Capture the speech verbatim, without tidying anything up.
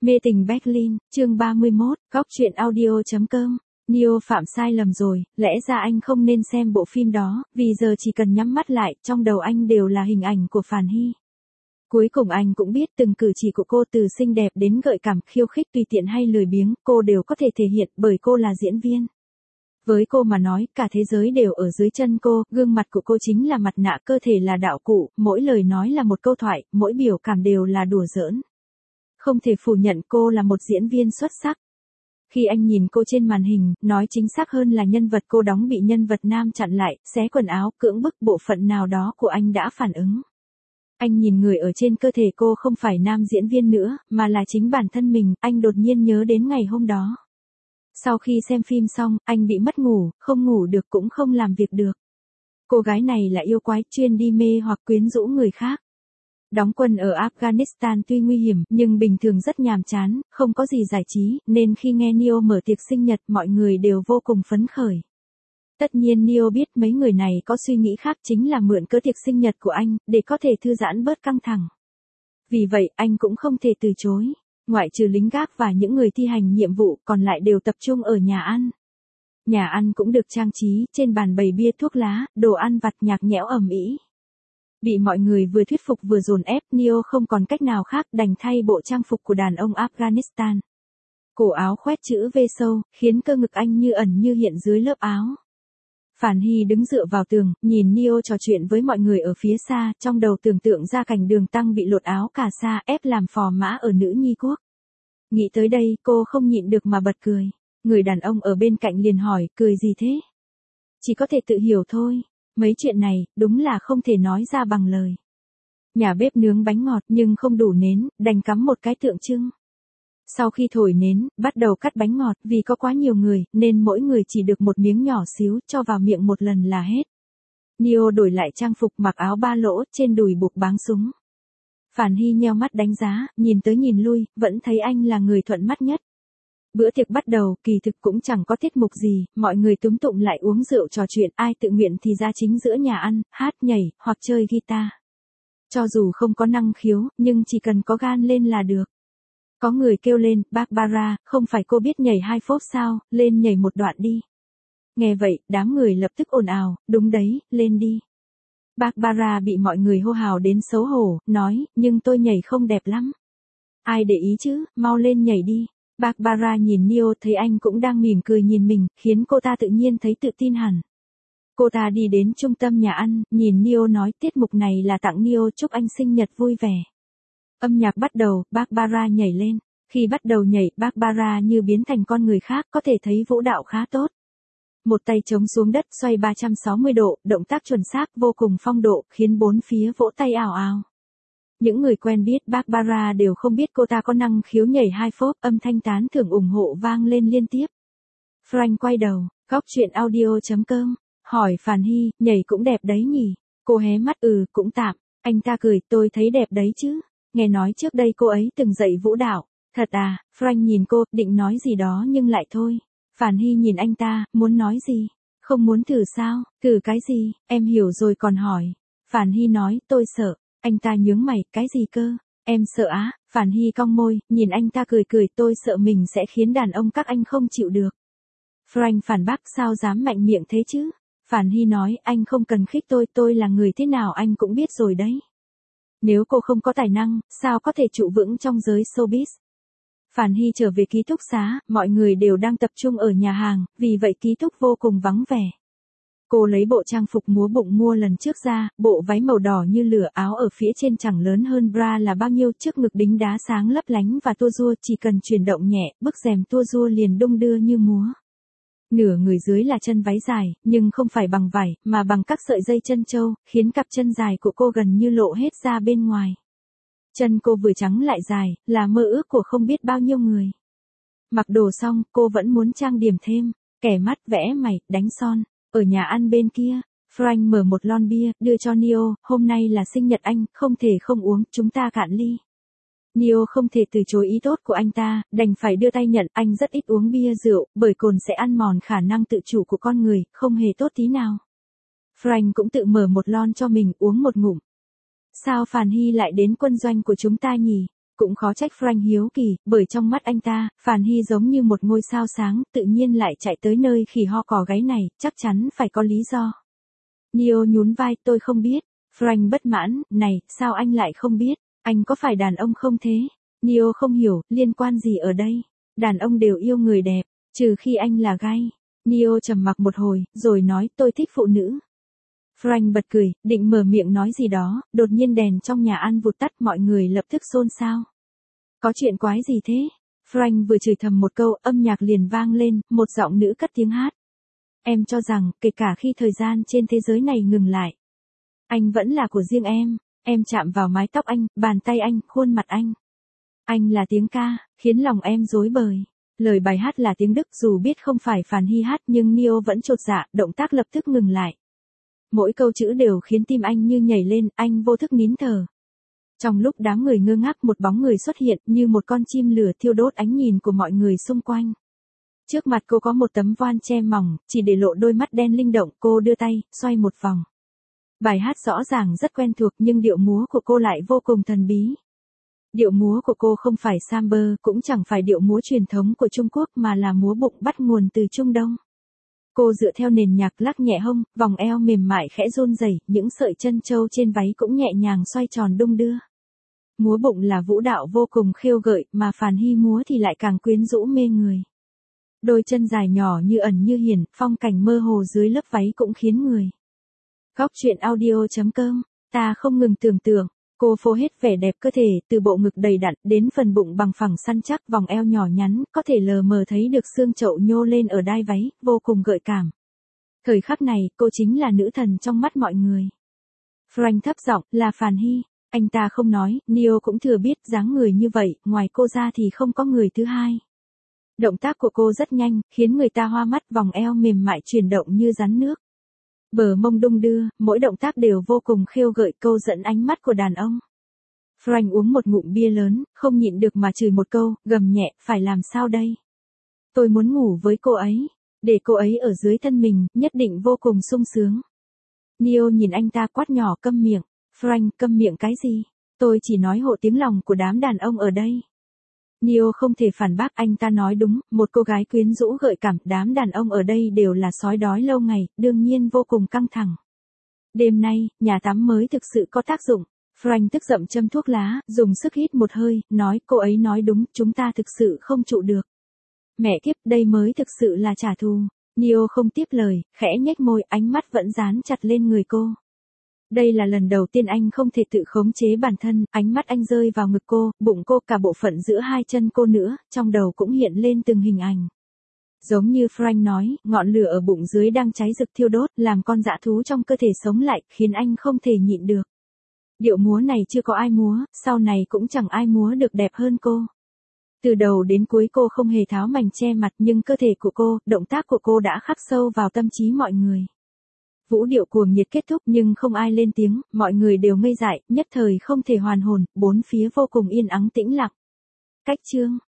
Mê tình Berlin, chương ba mươi mốt, góc truyện audio.com. Neo phạm sai lầm rồi, lẽ ra anh không nên xem bộ phim đó, vì giờ chỉ cần nhắm mắt lại, trong đầu anh đều là hình ảnh của Phàn Hy. Cuối cùng anh cũng biết từng cử chỉ của cô từ xinh đẹp đến gợi cảm, khiêu khích tùy tiện hay lười biếng, cô đều có thể thể hiện bởi cô là diễn viên. Với cô mà nói, cả thế giới đều ở dưới chân cô, gương mặt của cô chính là mặt nạ, cơ thể là đạo cụ, mỗi lời nói là một câu thoại, mỗi biểu cảm đều là đùa giỡn. Không thể phủ nhận cô là một diễn viên xuất sắc. Khi anh nhìn cô trên màn hình, nói chính xác hơn là nhân vật cô đóng bị nhân vật nam chặn lại, xé quần áo, cưỡng bức, bộ phận nào đó của anh đã phản ứng. Anh nhìn người ở trên cơ thể cô không phải nam diễn viên nữa, mà là chính bản thân mình, anh đột nhiên nhớ đến ngày hôm đó. Sau khi xem phim xong, anh bị mất ngủ, không ngủ được cũng không làm việc được. Cô gái này là yêu quái, chuyên đi mê hoặc quyến rũ người khác. Đóng quân ở Afghanistan tuy nguy hiểm, nhưng bình thường rất nhàm chán, không có gì giải trí, nên khi nghe Neo mở tiệc sinh nhật, mọi người đều vô cùng phấn khởi. Tất nhiên Neo biết mấy người này có suy nghĩ khác, chính là mượn cớ tiệc sinh nhật của anh, để có thể thư giãn bớt căng thẳng. Vì vậy, anh cũng không thể từ chối. Ngoại trừ lính gác và những người thi hành nhiệm vụ, còn lại đều tập trung ở nhà ăn. Nhà ăn cũng được trang trí, trên bàn bày bia thuốc lá, đồ ăn vặt nhạc nhẽo ầm ĩ. Bị mọi người vừa thuyết phục vừa dồn ép, Neo không còn cách nào khác, đành thay bộ trang phục của đàn ông Afghanistan. Cổ áo khoét chữ V sâu, khiến cơ ngực anh như ẩn như hiện dưới lớp áo. Phàn Hy đứng dựa vào tường, nhìn Neo trò chuyện với mọi người ở phía xa, trong đầu tưởng tượng ra cảnh Đường Tăng bị lột áo cà sa, ép làm phò mã ở nữ nhi quốc. Nghĩ tới đây, cô không nhịn được mà bật cười. Người đàn ông ở bên cạnh liền hỏi, cười gì thế? Chỉ có thể tự hiểu thôi. Mấy chuyện này, đúng là không thể nói ra bằng lời. Nhà bếp nướng bánh ngọt nhưng không đủ nến, đành cắm một cái tượng trưng. Sau khi thổi nến, bắt đầu cắt bánh ngọt, vì có quá nhiều người, nên mỗi người chỉ được một miếng nhỏ xíu, cho vào miệng một lần là hết. Neo đổi lại trang phục, mặc áo ba lỗ, trên đùi buộc báng súng. Phàn Hy nheo mắt đánh giá, nhìn tới nhìn lui, vẫn thấy anh là người thuận mắt nhất. Bữa tiệc bắt đầu, kỳ thực cũng chẳng có tiết mục gì, mọi người túm tụm lại uống rượu trò chuyện, ai tự nguyện thì ra chính giữa nhà ăn, hát nhảy, hoặc chơi guitar. Cho dù không có năng khiếu, nhưng chỉ cần có gan lên là được. Có người kêu lên, Barbara, không phải cô biết nhảy hai phốp sao, lên nhảy một đoạn đi. Nghe vậy, đám người lập tức ồn ào, đúng đấy, lên đi. Barbara bị mọi người hô hào đến xấu hổ, nói, nhưng tôi nhảy không đẹp lắm. Ai để ý chứ, mau lên nhảy đi. Barbara nhìn Neo, thấy anh cũng đang mỉm cười nhìn mình, khiến cô ta tự nhiên thấy tự tin hẳn. Cô ta đi đến trung tâm nhà ăn, nhìn Neo nói, tiết mục này là tặng Neo, chúc anh sinh nhật vui vẻ. Âm nhạc bắt đầu, Barbara nhảy lên. Khi bắt đầu nhảy, Barbara như biến thành con người khác, có thể thấy vũ đạo khá tốt. Một tay chống xuống đất, xoay ba trăm sáu mươi độ, động tác chuẩn xác, vô cùng phong độ, khiến bốn phía vỗ tay ào ào. Những người quen biết Barbara đều không biết cô ta có năng khiếu nhảy hai phốp, âm thanh tán thưởng ủng hộ vang lên liên tiếp. Frank quay đầu, góc truyện audio.com, hỏi Phàn Hy, nhảy cũng đẹp đấy nhỉ? Cô hé mắt, ừ, cũng tạm. Anh ta cười, tôi thấy đẹp đấy chứ. Nghe nói trước đây cô ấy từng dạy vũ đạo. Thật à? Frank nhìn cô, định nói gì đó nhưng lại thôi. Phàn Hy nhìn anh ta, muốn nói gì? Không muốn thử sao? Thử cái gì? Em hiểu rồi còn hỏi. Phàn Hy nói, tôi sợ. Anh ta nhướng mày, cái gì cơ? Em sợ á? Phàn Hy cong môi, nhìn anh ta cười cười, tôi sợ mình sẽ khiến đàn ông các anh không chịu được. Frank phản bác, sao dám mạnh miệng thế chứ? Phàn Hy nói, anh không cần khích tôi, tôi là người thế nào anh cũng biết rồi đấy. Nếu cô không có tài năng, sao có thể trụ vững trong giới showbiz? Phàn Hy trở về ký túc xá, mọi người đều đang tập trung ở nhà hàng, vì vậy ký túc vô cùng vắng vẻ. Cô lấy bộ trang phục múa bụng mua lần trước ra, bộ váy màu đỏ như lửa, áo ở phía trên chẳng lớn hơn bra là bao nhiêu, trước ngực đính đá sáng lấp lánh và tua rua, chỉ cần chuyển động nhẹ, bức rèm tua rua liền đung đưa như múa. Nửa người dưới là chân váy dài, nhưng không phải bằng vải, mà bằng các sợi dây chân trâu, khiến cặp chân dài của cô gần như lộ hết ra bên ngoài. Chân cô vừa trắng lại dài, là mơ ước của không biết bao nhiêu người. Mặc đồ xong, cô vẫn muốn trang điểm thêm, kẻ mắt, vẽ mày, đánh son. Ở nhà ăn bên kia, Frank mở một lon bia, đưa cho Neo, hôm nay là sinh nhật anh, không thể không uống, chúng ta cạn ly. Neo không thể từ chối ý tốt của anh ta, đành phải đưa tay nhận, anh rất ít uống bia rượu, bởi cồn sẽ ăn mòn khả năng tự chủ của con người, không hề tốt tí nào. Frank cũng tự mở một lon cho mình, uống một ngụm. Sao Phàn Hy lại đến quân doanh của chúng ta nhỉ? Cũng khó trách Frank hiếu kỳ, bởi trong mắt anh ta, Phàn Hy giống như một ngôi sao sáng, tự nhiên lại chạy tới nơi khỉ ho cò gáy này, chắc chắn phải có lý do. Neo nhún vai, tôi không biết. Frank bất mãn, này, sao anh lại không biết, anh có phải đàn ông không thế? Neo không hiểu, liên quan gì ở đây? Đàn ông đều yêu người đẹp, trừ khi anh là gay. Neo trầm mặc một hồi, rồi nói, tôi thích phụ nữ. Frank bật cười, định mở miệng nói gì đó, đột nhiên đèn trong nhà ăn vụt tắt, mọi người lập tức xôn xao. Có chuyện quái gì thế? Frank vừa chửi thầm một câu, âm nhạc liền vang lên, một giọng nữ cất tiếng hát. Em cho rằng, kể cả khi thời gian trên thế giới này ngừng lại, anh vẫn là của riêng em. Em chạm vào mái tóc anh, bàn tay anh, khuôn mặt anh. Anh là tiếng ca, khiến lòng em rối bời. Lời bài hát là tiếng Đức, dù biết không phải Phàn Hy hát nhưng Neo vẫn chột dạ, động tác lập tức ngừng lại. Mỗi câu chữ đều khiến tim anh như nhảy lên, anh vô thức nín thở. Trong lúc đám người ngơ ngác, một bóng người xuất hiện như một con chim lửa thiêu đốt ánh nhìn của mọi người xung quanh. Trước mặt cô có một tấm voan che mỏng, chỉ để lộ đôi mắt đen linh động, cô đưa tay, xoay một vòng. Bài hát rõ ràng rất quen thuộc nhưng điệu múa của cô lại vô cùng thần bí. Điệu múa của cô không phải samba, cũng chẳng phải điệu múa truyền thống của Trung Quốc mà là múa bụng bắt nguồn từ Trung Đông. Cô dựa theo nền nhạc lắc nhẹ hông, vòng eo mềm mại khẽ run rẩy, những sợi chân châu trên váy cũng nhẹ nhàng xoay tròn đung đưa. Múa bụng là vũ đạo vô cùng khiêu gợi, mà Phàn Hy múa thì lại càng quyến rũ mê người. Đôi chân dài nhỏ như ẩn như hiển, phong cảnh mơ hồ dưới lớp váy cũng khiến người. Góc truyện audio chấm com, ta không ngừng tưởng tượng, cô phô hết vẻ đẹp cơ thể, từ bộ ngực đầy đặn đến phần bụng bằng phẳng săn chắc, vòng eo nhỏ nhắn, có thể lờ mờ thấy được xương chậu nhô lên ở đai váy, vô cùng gợi cảm. Thời khắc này, cô chính là nữ thần trong mắt mọi người. Frank thấp giọng, là Phàn Hy. Anh ta không nói, Neo cũng thừa biết dáng người như vậy, ngoài cô ra thì không có người thứ hai. Động tác của cô rất nhanh, khiến người ta hoa mắt, vòng eo mềm mại chuyển động như rắn nước. Bờ mông đung đưa, mỗi động tác đều vô cùng khiêu gợi, câu dẫn ánh mắt của đàn ông. Frank uống một ngụm bia lớn, không nhịn được mà chửi một câu, gầm nhẹ, phải làm sao đây? Tôi muốn ngủ với cô ấy, để cô ấy ở dưới thân mình, nhất định vô cùng sung sướng. Neo nhìn anh ta quát nhỏ, câm miệng. Frank, câm miệng cái gì? Tôi chỉ nói hộ tiếng lòng của đám đàn ông ở đây. Neo không thể phản bác, anh ta nói đúng, một cô gái quyến rũ gợi cảm, đám đàn ông ở đây đều là sói đói lâu ngày, đương nhiên vô cùng căng thẳng. Đêm nay, nhà tắm mới thực sự có tác dụng. Frank tức giận châm thuốc lá, dùng sức hít một hơi, nói, cô ấy nói đúng, chúng ta thực sự không trụ được. Mẹ kiếp, đây mới thực sự là trả thù. Neo không tiếp lời, khẽ nhếch môi, ánh mắt vẫn dán chặt lên người cô. Đây là lần đầu tiên anh không thể tự khống chế bản thân, ánh mắt anh rơi vào ngực cô, bụng cô, cả bộ phận giữa hai chân cô nữa, trong đầu cũng hiện lên từng hình ảnh. Giống như Frank nói, ngọn lửa ở bụng dưới đang cháy rực thiêu đốt, làm con dã thú trong cơ thể sống lại, khiến anh không thể nhịn được. Điệu múa này chưa có ai múa, sau này cũng chẳng ai múa được đẹp hơn cô. Từ đầu đến cuối cô không hề tháo mảnh che mặt, nhưng cơ thể của cô, động tác của cô đã khắc sâu vào tâm trí mọi người. Vũ điệu cuồng nhiệt kết thúc nhưng không ai lên tiếng, mọi người đều ngây dại, nhất thời không thể hoàn hồn, bốn phía vô cùng yên ắng tĩnh lặng. Cách chương